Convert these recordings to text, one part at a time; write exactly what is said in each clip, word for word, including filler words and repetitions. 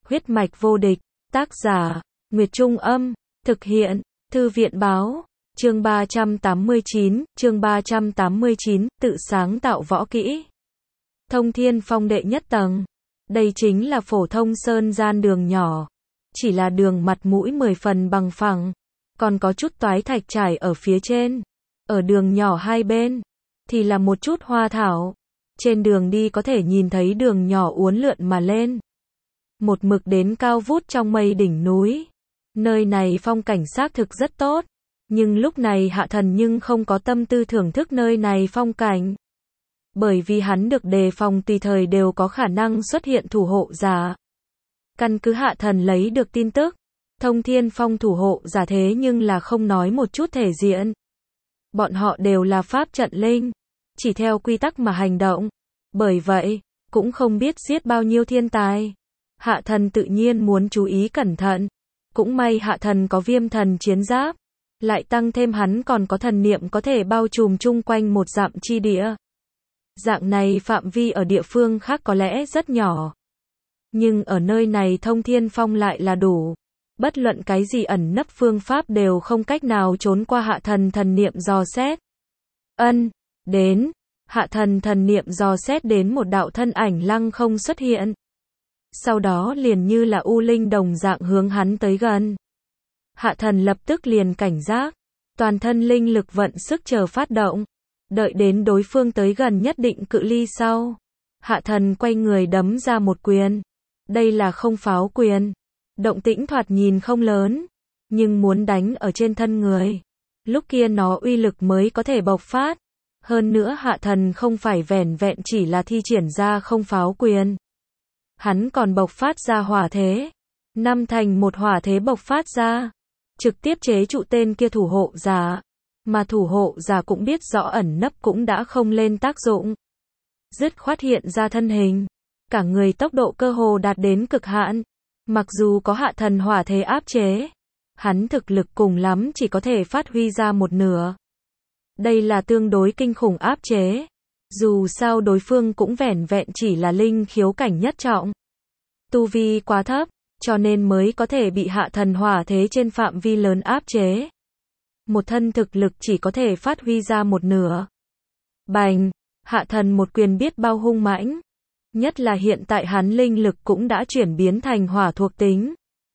Huyết mạch vô địch, tác giả, Nguyệt Trung Âm, thực hiện, Thư viện Báo, chương ba trăm tám mươi chín, chương ba trăm tám mươi chín, tự sáng tạo võ kỹ. Thông Thiên Phong đệ nhất tầng. Đây chính là phổ thông sơn gian đường nhỏ. Chỉ là đường mặt mũi mười phần bằng phẳng. Còn có chút toái thạch trải ở phía trên. Ở đường nhỏ hai bên, thì là một chút hoa thảo. Trên đường đi có thể nhìn thấy đường nhỏ uốn lượn mà lên. Một mực đến cao vút trong mây đỉnh núi. Nơi này phong cảnh xác thực rất tốt. Nhưng lúc này Hạ Thần nhưng không có tâm tư thưởng thức nơi này phong cảnh. Bởi vì hắn được đề phòng tùy thời đều có khả năng xuất hiện thủ hộ giả. Căn cứ Hạ Thần lấy được tin tức, Thông Thiên Phong thủ hộ giả thế nhưng là không nói một chút thể diện. Bọn họ đều là pháp trận linh, chỉ theo quy tắc mà hành động. Bởi vậy, cũng không biết giết bao nhiêu thiên tài. Hạ Thần tự nhiên muốn chú ý cẩn thận. Cũng may Hạ Thần có viêm thần chiến giáp. Lại tăng thêm hắn còn có thần niệm có thể bao trùm chung quanh một dặm chi địa. Dạng này phạm vi ở địa phương khác có lẽ rất nhỏ. Nhưng ở nơi này Thông Thiên Phong lại là đủ. Bất luận cái gì ẩn nấp phương pháp đều không cách nào trốn qua Hạ Thần thần niệm dò xét. Ân, đến. Hạ Thần thần niệm dò xét đến một đạo thân ảnh lăng không xuất hiện. Sau đó liền như là u linh đồng dạng hướng hắn tới gần. Hạ Thần lập tức liền cảnh giác. Toàn thân linh lực vận sức chờ phát động. Đợi đến đối phương tới gần nhất định cự ly sau. Hạ Thần quay người đấm ra một quyền. Đây là không pháo quyền. Động tĩnh thoạt nhìn không lớn. Nhưng muốn đánh ở trên thân người. Lúc kia nó uy lực mới có thể bộc phát. Hơn nữa Hạ Thần không phải vẻn vẹn chỉ là thi triển ra không pháo quyền. Hắn còn bộc phát ra hỏa thế. Năm thành một hỏa thế bộc phát ra. Trực tiếp chế trụ tên kia thủ hộ giả. Mà thủ hộ giả cũng biết rõ ẩn nấp cũng đã không lên tác dụng. Dứt khoát hiện ra thân hình. Cả người tốc độ cơ hồ đạt đến cực hạn. Mặc dù có Hạ Thần hỏa thế áp chế. Hắn thực lực cùng lắm chỉ có thể phát huy ra một nửa. Đây là tương đối kinh khủng áp chế. Dù sao đối phương cũng vẻn vẹn chỉ là linh khiếu cảnh nhất trọng. Tu vi quá thấp, cho nên mới có thể bị Hạ Thần hỏa thế trên phạm vi lớn áp chế. Một thân thực lực chỉ có thể phát huy ra một nửa. Bành, Hạ Thần một quyền biết bao hung mãnh. Nhất là hiện tại hắn linh lực cũng đã chuyển biến thành hỏa thuộc tính.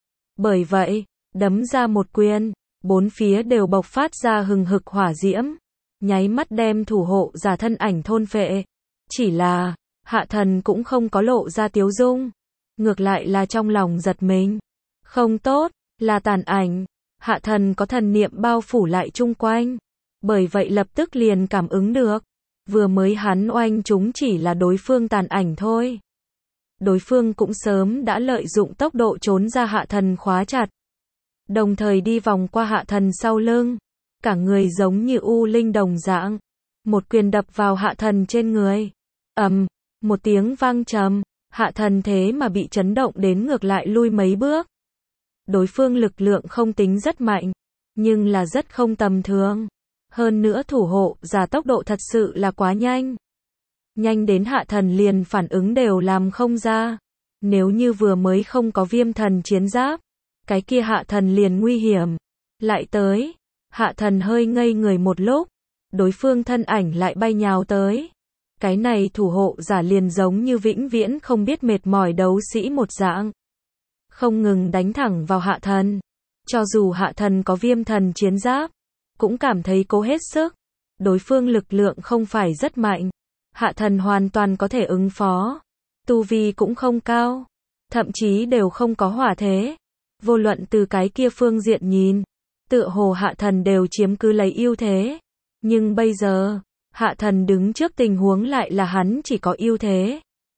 Bởi vậy, đấm ra một quyền, bốn phía đều bộc phát ra hừng hực hỏa diễm. Nháy mắt đem thủ hộ giả thân ảnh thôn phệ. Chỉ là, Hạ Thần cũng không có lộ ra tiếu dung. Ngược lại là trong lòng giật mình. Không tốt, là tàn ảnh. Hạ Thần có thần niệm bao phủ lại chung quanh. Bởi vậy lập tức liền cảm ứng được. Vừa mới hắn oanh chúng chỉ là đối phương tàn ảnh thôi. Đối phương cũng sớm đã lợi dụng tốc độ trốn ra Hạ Thần khóa chặt. Đồng thời đi vòng qua Hạ Thần sau lưng. Cả người giống như u linh đồng dạng. Một quyền đập vào Hạ Thần trên người. Ầm, một tiếng vang trầm. Hạ Thần thế mà bị chấn động đến ngược lại lui mấy bước. Đối phương lực lượng không tính rất mạnh. Nhưng là rất không tầm thường. Hơn nữa thủ hộ giả tốc độ thật sự là quá nhanh. Nhanh đến Hạ Thần liền phản ứng đều làm không ra. Nếu như vừa mới không có viêm thần chiến giáp. Cái kia Hạ Thần liền nguy hiểm. Lại tới. Hạ Thần hơi ngây người một lúc. Đối phương thân ảnh lại bay nhào tới. Cái này thủ hộ giả liền giống như vĩnh viễn không biết mệt mỏi đấu sĩ một dạng. Không ngừng đánh thẳng vào Hạ Thần. Cho dù Hạ Thần có viêm thần chiến giáp. Cũng cảm thấy cố hết sức. Đối phương lực lượng không phải rất mạnh. Hạ Thần hoàn toàn có thể ứng phó. Tu vi cũng không cao. Thậm chí đều không có hỏa thế. Vô luận từ cái kia phương diện nhìn. Tựa hồ Hạ Thần đều chiếm cứ lấy ưu thế. Nhưng bây giờ, Hạ Thần đứng trước tình huống lại là hắn chỉ có ưu thế.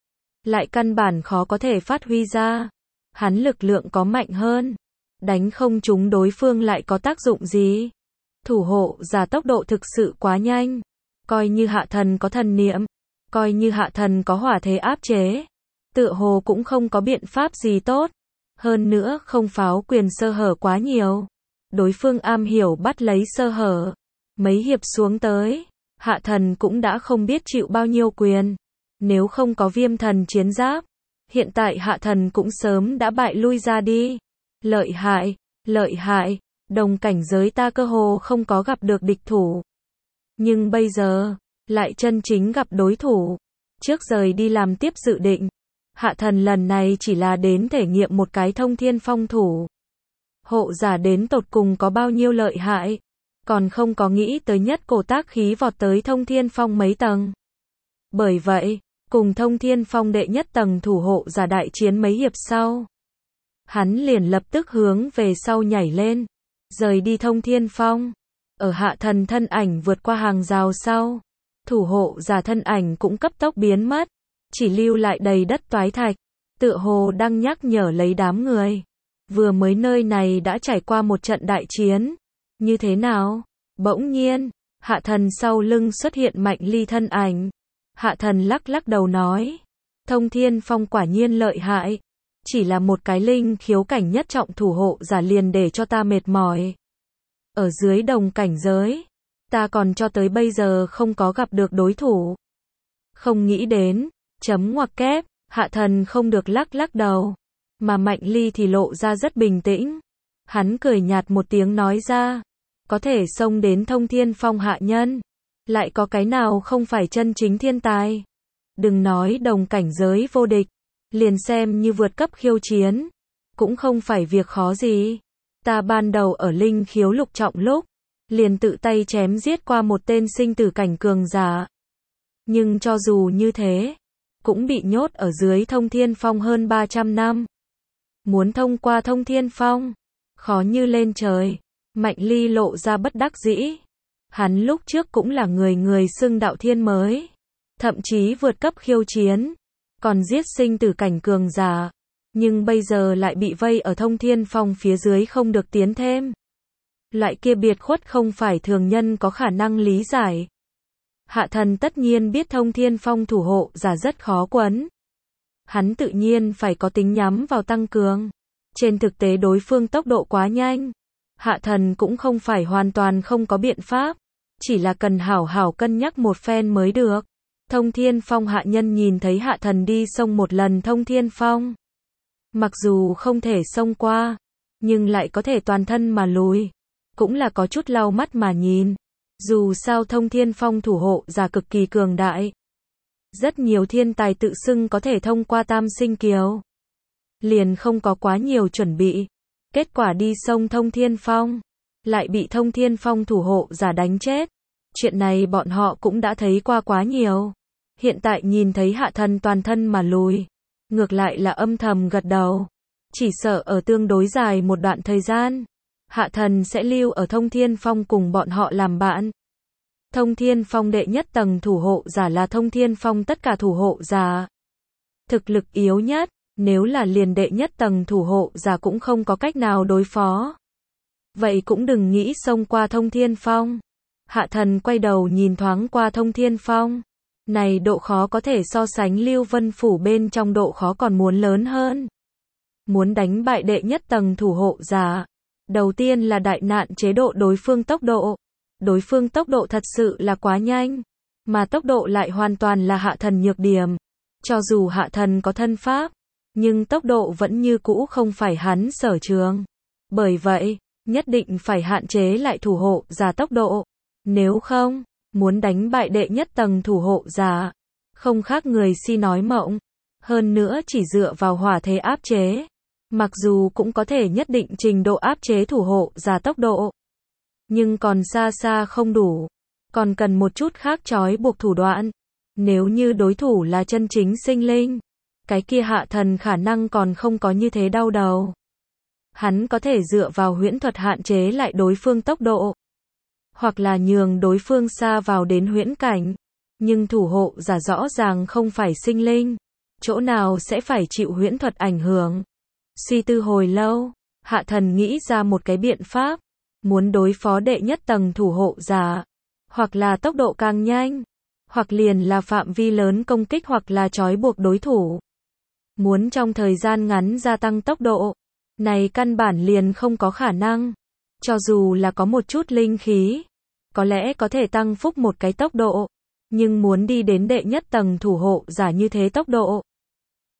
Lại căn bản khó có thể phát huy ra. Hắn lực lượng có mạnh hơn. Đánh không trúng đối phương lại có tác dụng gì? Thủ hộ giả tốc độ thực sự quá nhanh. Coi như Hạ Thần có thần niệm. Coi như Hạ Thần có hỏa thế áp chế. Tựa hồ cũng không có biện pháp gì tốt. Hơn nữa không pháo quyền sơ hở quá nhiều. Đối phương am hiểu bắt lấy sơ hở. Mấy hiệp xuống tới. Hạ Thần cũng đã không biết chịu bao nhiêu quyền. Nếu không có viêm thần chiến giáp. Hiện tại hạ thần cũng sớm đã bại lui ra đi. Lợi hại, lợi hại, đồng cảnh giới ta cơ hồ không có gặp được địch thủ. Nhưng bây giờ, lại chân chính gặp đối thủ. Trước rời đi làm tiếp dự định, hạ thần lần này chỉ là đến thể nghiệm một cái thông thiên phong thủ. Hộ giả đến tột cùng có bao nhiêu lợi hại, còn không có nghĩ tới nhất cổ tác khí vọt tới thông thiên phong mấy tầng. Bởi vậy, cùng thông thiên phong đệ nhất tầng thủ hộ giả đại chiến mấy hiệp sau, hắn liền lập tức hướng về sau nhảy lên, rời đi thông thiên phong. Ở hạ thần thân ảnh vượt qua hàng rào sau, thủ hộ giả thân ảnh cũng cấp tốc biến mất, chỉ lưu lại đầy đất toái thạch, tựa hồ đang nhắc nhở lấy đám người. Vừa mới nơi này đã trải qua một trận đại chiến, như thế nào? Bỗng nhiên, hạ thần sau lưng xuất hiện Mạnh Ly thân ảnh. Hạ thần lắc lắc đầu nói, thông thiên phong quả nhiên lợi hại, chỉ là một cái linh khiếu cảnh nhất trọng thủ hộ giả liền để cho ta mệt mỏi. Ở dưới đồng cảnh giới, ta còn cho tới bây giờ không có gặp được đối thủ. Không nghĩ đến, chấm ngoặc kép, hạ thần không được lắc lắc đầu, mà Mạnh Ly thì lộ ra rất bình tĩnh. Hắn cười nhạt một tiếng nói ra, có thể xông đến thông thiên phong hạ nhân, lại có cái nào không phải chân chính thiên tài. Đừng nói đồng cảnh giới vô địch, liền xem như vượt cấp khiêu chiến, cũng không phải việc khó gì. Ta ban đầu ở linh khiếu lục trọng lúc, liền tự tay chém giết qua một tên sinh tử cảnh cường giả. Nhưng cho dù như thế, cũng bị nhốt ở dưới thông thiên phong hơn ba trăm năm. Muốn thông qua thông thiên phong, khó như lên trời. Mạnh Ly lộ ra bất đắc dĩ. Hắn lúc trước cũng là người người xưng đạo thiên mới, thậm chí vượt cấp khiêu chiến, còn giết sinh tử cảnh cường giả, nhưng bây giờ lại bị vây ở thông thiên phong phía dưới không được tiến thêm. Loại kia biệt khuất không phải thường nhân có khả năng lý giải. Hạ thần tất nhiên biết thông thiên phong thủ hộ giả rất khó quấn. Hắn tự nhiên phải có tính nhắm vào tăng cường. Trên thực tế đối phương tốc độ quá nhanh. Hạ thần cũng không phải hoàn toàn không có biện pháp, chỉ là cần hảo hảo cân nhắc một phen mới được. Thông thiên phong hạ nhân nhìn thấy hạ thần đi xông một lần thông thiên phong. Mặc dù không thể xông qua, nhưng lại có thể toàn thân mà lùi. Cũng là có chút lau mắt mà nhìn. Dù sao thông thiên phong thủ hộ giả cực kỳ cường đại. Rất nhiều thiên tài tự xưng có thể thông qua tam sinh kiều. Liền không có quá nhiều chuẩn bị. Kết quả đi xông thông thiên phong, lại bị thông thiên phong thủ hộ giả đánh chết. Chuyện này bọn họ cũng đã thấy qua quá nhiều. Hiện tại nhìn thấy hạ thần toàn thân mà lùi, ngược lại là âm thầm gật đầu. Chỉ sợ ở tương đối dài một đoạn thời gian, hạ thần sẽ lưu ở thông thiên phong cùng bọn họ làm bạn. Thông thiên phong đệ nhất tầng thủ hộ giả là thông thiên phong tất cả thủ hộ giả. Thực lực yếu nhất, nếu là liền đệ nhất tầng thủ hộ giả cũng không có cách nào đối phó. Vậy cũng đừng nghĩ xông qua thông thiên phong. Hạ thần quay đầu nhìn thoáng qua thông thiên phong. Này độ khó có thể so sánh Lưu Vân Phủ bên trong độ khó còn muốn lớn hơn. Muốn đánh bại đệ nhất tầng thủ hộ giả, đầu tiên là đại nạn chế độ đối phương tốc độ. Đối phương tốc độ thật sự là quá nhanh, mà tốc độ lại hoàn toàn là hạ thần nhược điểm. Cho dù hạ thần có thân pháp, nhưng tốc độ vẫn như cũ không phải hắn sở trường. Bởi vậy, nhất định phải hạn chế lại thủ hộ giả tốc độ. Nếu không, muốn đánh bại đệ nhất tầng thủ hộ giả, không khác người si nói mộng. Hơn nữa chỉ dựa vào hỏa thế áp chế, mặc dù cũng có thể nhất định trình độ áp chế thủ hộ giả tốc độ, nhưng còn xa xa không đủ, còn cần một chút khác trói buộc thủ đoạn. Nếu như đối thủ là chân chính sinh linh, cái kia hạ thần khả năng còn không có như thế đau đầu. Hắn có thể dựa vào huyễn thuật hạn chế lại đối phương tốc độ, hoặc là nhường đối phương xa vào đến huyễn cảnh. Nhưng thủ hộ giả rõ ràng không phải sinh linh, chỗ nào sẽ phải chịu huyễn thuật ảnh hưởng. Suy tư hồi lâu, hạ thần nghĩ ra một cái biện pháp. Muốn đối phó đệ nhất tầng thủ hộ giả, hoặc là tốc độ càng nhanh, hoặc liền là phạm vi lớn công kích hoặc là trói buộc đối thủ. Muốn trong thời gian ngắn gia tăng tốc độ, này căn bản liền không có khả năng. Cho dù là có một chút linh khí, có lẽ có thể tăng phúc một cái tốc độ, nhưng muốn đi đến đệ nhất tầng thủ hộ giả như thế tốc độ,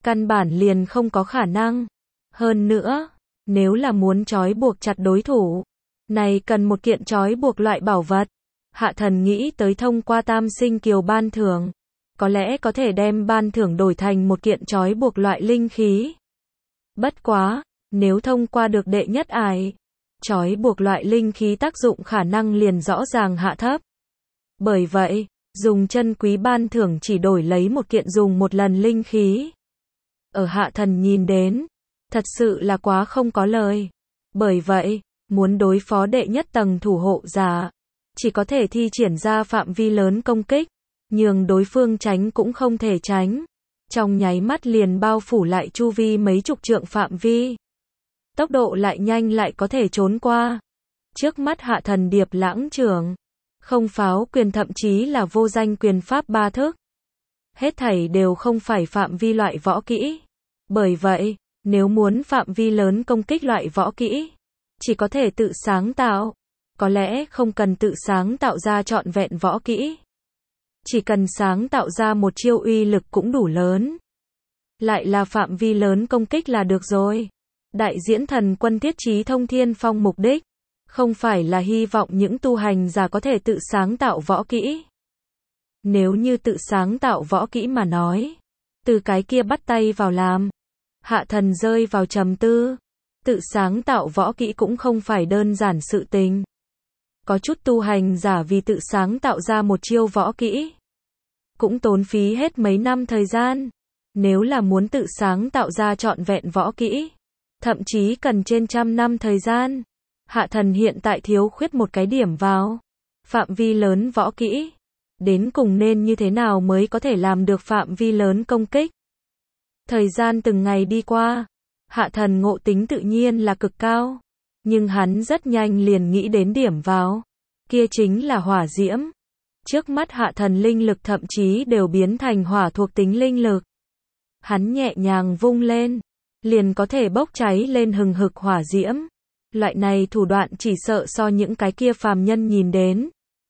Căn bản liền không có khả năng. Hơn nữa, nếu là muốn trói buộc chặt đối thủ, này cần một kiện trói buộc loại bảo vật. Hạ thần nghĩ tới thông qua tam sinh kiều ban thưởng, có lẽ có thể đem ban thưởng đổi thành một kiện trói buộc loại linh khí. Bất quá, nếu thông qua được đệ nhất ải, trói buộc loại linh khí tác dụng khả năng liền rõ ràng hạ thấp. Bởi vậy, dùng chân quý ban thưởng chỉ đổi lấy một kiện dùng một lần linh khí. Ở hạ thần nhìn đến, thật sự là quá không có lời. Bởi vậy, muốn đối phó đệ nhất tầng thủ hộ giả, chỉ có thể thi triển ra phạm vi lớn công kích, nhường đối phương tránh cũng không thể tránh. Trong nháy mắt liền bao phủ lại chu vi mấy chục trượng phạm vi. Tốc độ lại nhanh lại có thể trốn qua. Trước mắt hạ thần điệp lãng trưởng, không pháo quyền thậm chí là vô danh quyền pháp ba thức. Hết thảy đều không phải phạm vi loại võ kỹ. Bởi vậy, nếu muốn phạm vi lớn công kích loại võ kỹ, chỉ có thể tự sáng tạo. Có lẽ không cần tự sáng tạo ra trọn vẹn võ kỹ. Chỉ cần sáng tạo ra một chiêu uy lực cũng đủ lớn. Lại là phạm vi lớn công kích là được rồi. Đại diễn thần quân thiết trí thông thiên phong mục đích, không phải là hy vọng những tu hành giả có thể tự sáng tạo võ kỹ. Nếu như tự sáng tạo võ kỹ mà nói, từ cái kia bắt tay vào làm. Hạ thần rơi vào trầm tư. Tự sáng tạo võ kỹ cũng không phải đơn giản sự tình. Có chút tu hành giả vì tự sáng tạo ra một chiêu võ kỹ, cũng tốn phí hết mấy năm thời gian. Nếu là muốn tự sáng tạo ra trọn vẹn võ kỹ, thậm chí cần trên trăm năm thời gian. Hạ thần hiện tại thiếu khuyết một cái điểm vào. Phạm vi lớn võ kỹ. Đến cùng nên như thế nào mới có thể làm được phạm vi lớn công kích? Thời gian từng ngày đi qua, hạ thần ngộ tính tự nhiên là cực cao. Nhưng hắn rất nhanh liền nghĩ đến điểm vào. Kia chính là hỏa diễm. Trước mắt hạ thần linh lực thậm chí đều biến thành hỏa thuộc tính linh lực. Hắn nhẹ nhàng vung lên, liền có thể bốc cháy lên hừng hực hỏa diễm. Loại này thủ đoạn chỉ sợ so những cái kia phàm nhân nhìn đến.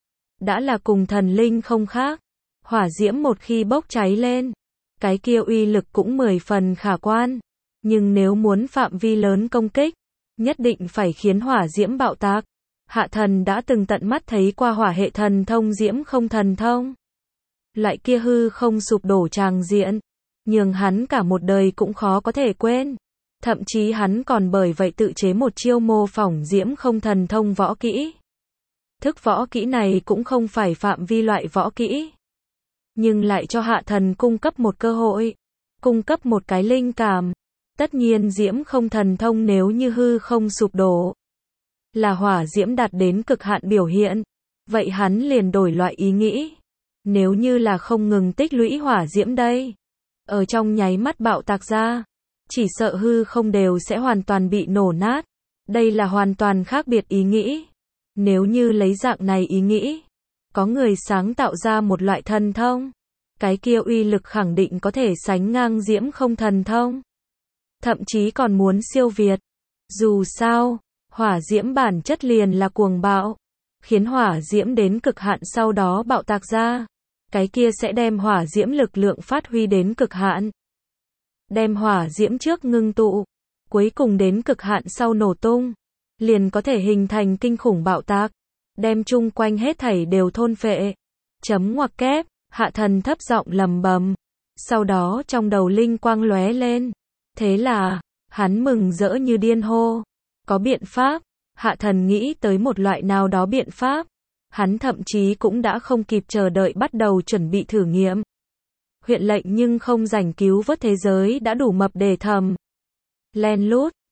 Đã là cùng thần linh không khác. Hỏa diễm một khi bốc cháy lên, cái kia uy lực cũng mười phần khả quan. Nhưng nếu muốn phạm vi lớn công kích, nhất định phải khiến hỏa diễm bạo tạc. Hạ thần đã từng tận mắt thấy qua hỏa hệ thần thông diễm không thần thông. Loại kia hư không sụp đổ tràng diện, nhường hắn cả một đời cũng khó có thể quên. Thậm chí hắn còn bởi vậy tự chế một chiêu mô phỏng diễm không thần thông võ kỹ. Thức võ kỹ này cũng không phải phạm vi loại võ kỹ, nhưng lại cho hạ thần cung cấp một cơ hội, cung cấp một cái linh cảm. Tất nhiên diễm không thần thông nếu như hư không sụp đổ, là hỏa diễm đạt đến cực hạn biểu hiện, vậy hắn liền đổi loại ý nghĩ. Nếu như là không ngừng tích lũy hỏa diễm đây, ở trong nháy mắt bạo tạc ra, chỉ sợ hư không đều sẽ hoàn toàn bị nổ nát. Đây là hoàn toàn khác biệt ý nghĩ. Nếu như lấy dạng này ý nghĩ, có người sáng tạo ra một loại thần thông, cái kia uy lực khẳng định có thể sánh ngang diễm không thần thông. Thậm chí còn muốn siêu việt. Dù sao, hỏa diễm bản chất liền là cuồng bạo, khiến hỏa diễm đến cực hạn sau đó bạo tạc ra. Cái kia sẽ đem hỏa diễm lực lượng phát huy đến cực hạn. Đem hỏa diễm trước ngưng tụ, cuối cùng đến cực hạn sau nổ tung, liền có thể hình thành kinh khủng bạo tạc, đem chung quanh hết thảy đều thôn phệ. Chấm ngoặc kép, hạ thần thấp giọng lầm bầm. Sau đó trong đầu linh quang lóe lên. Thế là, hắn mừng rỡ như điên hô. Có biện pháp, hạ thần nghĩ tới một loại nào đó biện pháp. Hắn thậm chí cũng đã không kịp chờ đợi bắt đầu chuẩn bị thử nghiệm. Huyện lệnh nhưng không rảnh cứu vớt thế giới đã đủ mập để thầm. Len lút,